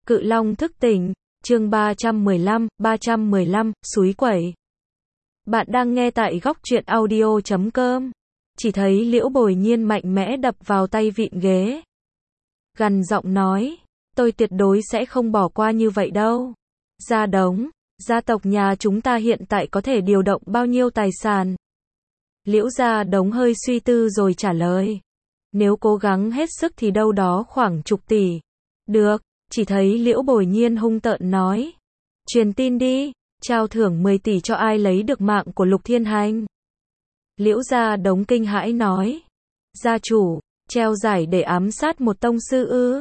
Cự Long thức tỉnh, chương 315, Súi quẩy. Bạn đang nghe tại góc truyện audio.com. Chỉ thấy Liễu Bồi Nhiên mạnh mẽ đập vào tay vịn ghế. Gằn giọng nói, tôi tuyệt đối sẽ không bỏ qua như vậy đâu. Gia Đống, gia tộc nhà chúng ta hiện tại có thể điều động bao nhiêu tài sản? Liễu Gia Đống hơi suy tư rồi trả lời. Nếu cố gắng hết sức thì đâu đó khoảng chục tỷ. Được, chỉ thấy Liễu Bồi Nhiên hung tợn nói. Truyền tin đi, trao thưởng 10 tỷ cho ai lấy được mạng của Lục Thiên Hành. Liễu Gia Đống kinh hãi nói. Gia chủ, treo giải để ám sát một tông sư ư?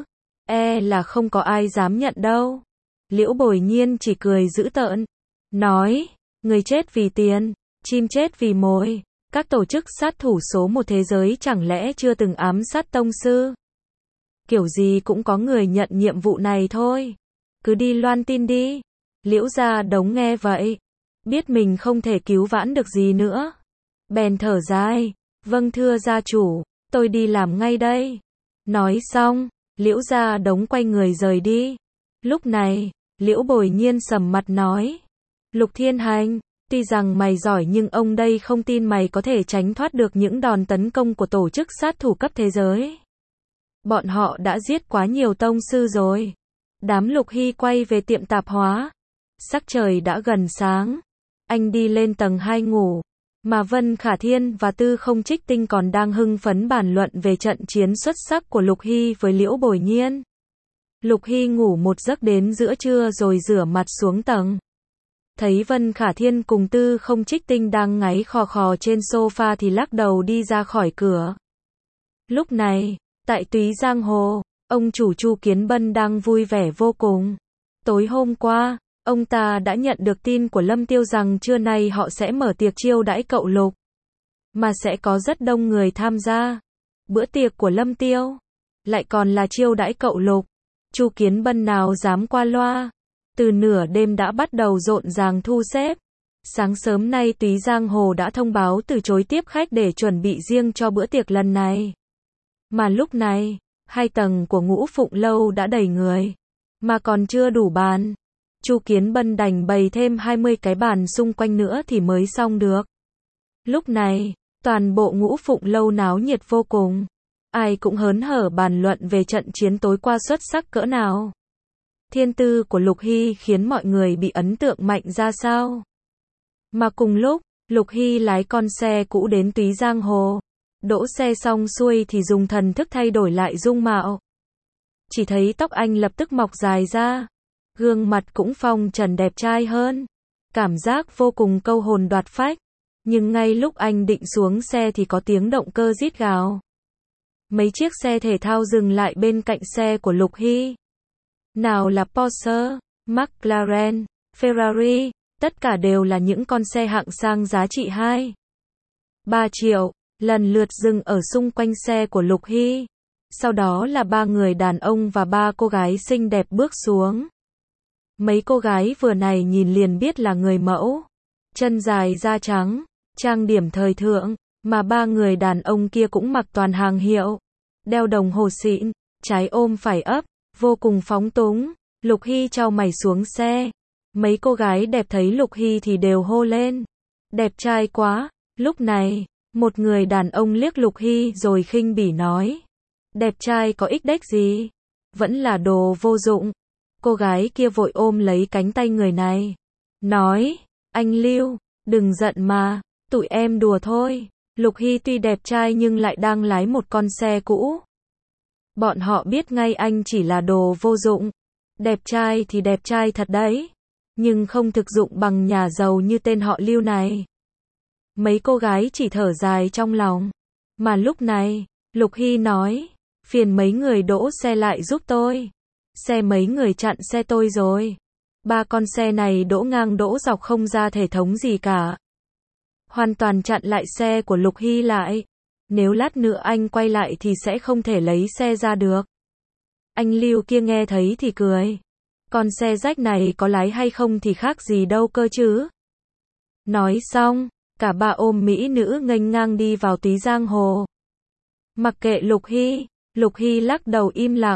Là không có ai dám nhận đâu. Liễu Bồi Nhiên chỉ cười dữ tợn. Nói, người chết vì tiền, chim chết vì mồi. Các tổ chức sát thủ số một thế giới chẳng lẽ chưa từng ám sát tông sư? Kiểu gì cũng có người nhận nhiệm vụ này thôi. Cứ đi loan tin đi. Liễu Gia Đống nghe vậy, biết mình không thể cứu vãn được gì nữa. Bèn thở dài, vâng thưa gia chủ, tôi đi làm ngay đây. Nói xong, Liễu Gia Đống quay người rời đi. Lúc này, Liễu Bồi Nhiên sầm mặt nói. Lục Thiên Hành, tuy rằng mày giỏi nhưng ông đây không tin mày có thể tránh thoát được những đòn tấn công của tổ chức sát thủ cấp thế giới. Bọn họ đã giết quá nhiều tông sư rồi. Đám Lục Hy quay về tiệm tạp hóa. Sắc trời đã gần sáng. Anh đi lên tầng 2 ngủ. Mà Vân Khả Thiên và Tư Không Trích Tinh còn đang hưng phấn bàn luận về trận chiến xuất sắc của Lục Hy với Liễu Bồi Nhiên. Lục Hy ngủ một giấc đến giữa trưa rồi rửa mặt xuống tầng. Thấy Vân Khả Thiên cùng Tư Không Trích Tinh đang ngáy khò khò trên sofa thì lắc đầu đi ra khỏi cửa. Lúc này, tại Túy Giang Hồ, ông chủ Chu Kiến Bân đang vui vẻ vô cùng. Tối hôm qua, ông ta đã nhận được tin của Lâm Tiêu rằng trưa nay họ sẽ mở tiệc chiêu đãi cậu Lục. Mà sẽ có rất đông người tham gia. Bữa tiệc của Lâm Tiêu lại còn là chiêu đãi cậu Lục. Chu Kiến Bân nào dám qua loa. Từ nửa đêm đã bắt đầu rộn ràng thu xếp. Sáng sớm nay Túy Giang Hồ đã thông báo từ chối tiếp khách để chuẩn bị riêng cho bữa tiệc lần này. Mà lúc này, 2 tầng của Ngũ Phụng Lâu đã đầy người. Mà còn chưa đủ bàn. Chu Kiến Bân đành bày thêm 20 cái bàn xung quanh nữa thì mới xong được. Lúc này, toàn bộ Ngũ Phụng Lâu náo nhiệt vô cùng. Ai cũng hớn hở bàn luận về trận chiến tối qua xuất sắc cỡ nào. Thiên tư của Lục Hy khiến mọi người bị ấn tượng mạnh ra sao. Mà cùng lúc, Lục Hy lái con xe cũ đến Túy Giang Hồ. Đỗ xe xong xuôi thì dùng thần thức thay đổi lại dung mạo. Chỉ thấy tóc anh lập tức mọc dài ra. Gương mặt cũng phong trần đẹp trai hơn. Cảm giác vô cùng câu hồn đoạt phách. Nhưng ngay lúc anh định xuống xe thì có tiếng động cơ rít gào. Mấy chiếc xe thể thao dừng lại bên cạnh xe của Lục Hy. Nào là Porsche, McLaren, Ferrari, tất cả đều là những con xe hạng sang giá trị 2-3 triệu, lần lượt dừng ở xung quanh xe của Lục Hy. Sau đó là 3 người đàn ông và 3 cô gái xinh đẹp bước xuống. Mấy cô gái vừa này nhìn liền biết là người mẫu. Chân dài da trắng, trang điểm thời thượng, mà 3 người đàn ông kia cũng mặc toàn hàng hiệu. Đeo đồng hồ xịn, trái ôm phải ấp, vô cùng phóng túng. Lục Hy chau mày xuống xe. Mấy cô gái đẹp thấy Lục Hy thì đều hô lên. Đẹp trai quá. Lúc này, một người đàn ông liếc Lục Hy rồi khinh bỉ nói. Đẹp trai có ích đếch gì? Vẫn là đồ vô dụng. Cô gái kia vội ôm lấy cánh tay người này. Nói, anh Lưu, đừng giận mà, tụi em đùa thôi. Lục Hy tuy đẹp trai nhưng lại đang lái một con xe cũ. Bọn họ biết ngay anh chỉ là đồ vô dụng. Đẹp trai thì đẹp trai thật đấy. Nhưng không thực dụng bằng nhà giàu như tên họ Lưu này. Mấy cô gái chỉ thở dài trong lòng. Mà lúc này, Lục Hy nói, phiền mấy người đỗ xe lại giúp tôi. Xe mấy người chặn xe tôi rồi. 3 con xe này đỗ ngang đỗ dọc không ra thể thống gì cả. Hoàn toàn chặn lại xe của Lục Hy lại. Nếu lát nữa anh quay lại thì sẽ không thể lấy xe ra được. Anh Lưu kia nghe thấy thì cười. Con xe rách này có lái hay không thì khác gì đâu cơ chứ. Nói xong, cả 3 ôm mỹ nữ nghênh ngang đi vào Túy Giang Hồ. Mặc kệ Lục Hy lắc đầu im lặng.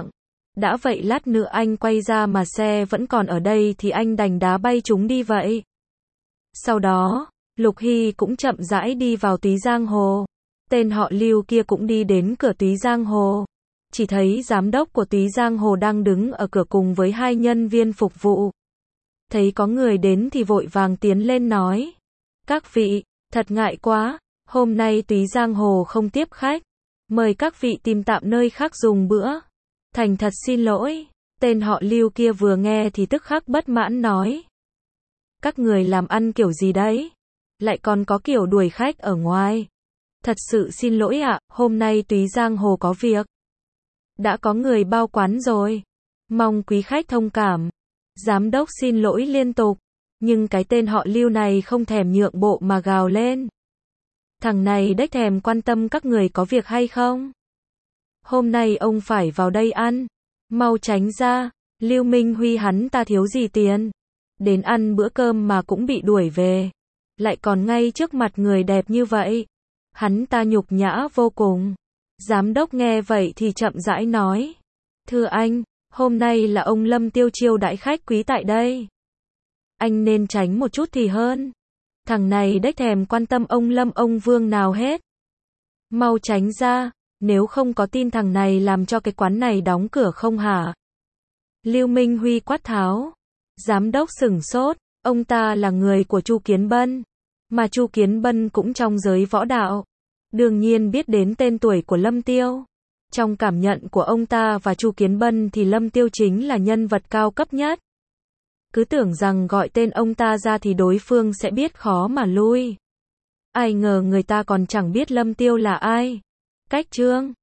Đã vậy lát nữa anh quay ra mà xe vẫn còn ở đây thì anh đành đá bay chúng đi vậy. Sau đó, Lục Hy cũng chậm rãi đi vào Túy Giang Hồ. Tên họ Lưu kia cũng đi đến cửa Túy Giang Hồ. Chỉ thấy giám đốc của Túy Giang Hồ đang đứng ở cửa cùng với 2 nhân viên phục vụ. Thấy có người đến thì vội vàng tiến lên nói. Các vị, thật ngại quá, hôm nay Túy Giang Hồ không tiếp khách. Mời các vị tìm tạm nơi khác dùng bữa. Thành thật xin lỗi. Tên họ Lưu kia vừa nghe thì tức khắc bất mãn nói. Các người làm ăn kiểu gì đấy? Lại còn có kiểu đuổi khách ở ngoài. Thật sự xin lỗi ạ, hôm nay Túy Giang Hồ có việc. Đã có người bao quán rồi. Mong quý khách thông cảm. Giám đốc xin lỗi liên tục. Nhưng cái tên họ Lưu này không thèm nhượng bộ mà gào lên. Thằng này đếch thèm quan tâm các người có việc hay không. Hôm nay ông phải vào đây ăn. Mau tránh ra. Lưu Minh Huy hắn ta thiếu gì tiền. Đến ăn bữa cơm mà cũng bị đuổi về. Lại còn ngay trước mặt người đẹp như vậy. Hắn ta nhục nhã vô cùng. Giám đốc nghe vậy thì chậm rãi nói. Thưa anh, hôm nay là ông Lâm Tiêu chiêu đãi khách quý tại đây. Anh nên tránh một chút thì hơn. Thằng này đếch thèm quan tâm ông Lâm ông Vương nào hết. Mau tránh ra, nếu không có tin thằng này làm cho cái quán này đóng cửa không hả? Lưu Minh Huy quát tháo. Giám đốc sửng sốt, ông ta là người của Chu Kiến Bân. Mà Chu Kiến Bân cũng trong giới võ đạo. Đương nhiên biết đến tên tuổi của Lâm Tiêu. Trong cảm nhận của ông ta và Chu Kiến Bân thì Lâm Tiêu chính là nhân vật cao cấp nhất. Cứ tưởng rằng gọi tên ông ta ra thì đối phương sẽ biết khó mà lui. Ai ngờ người ta còn chẳng biết Lâm Tiêu là ai. Cách chương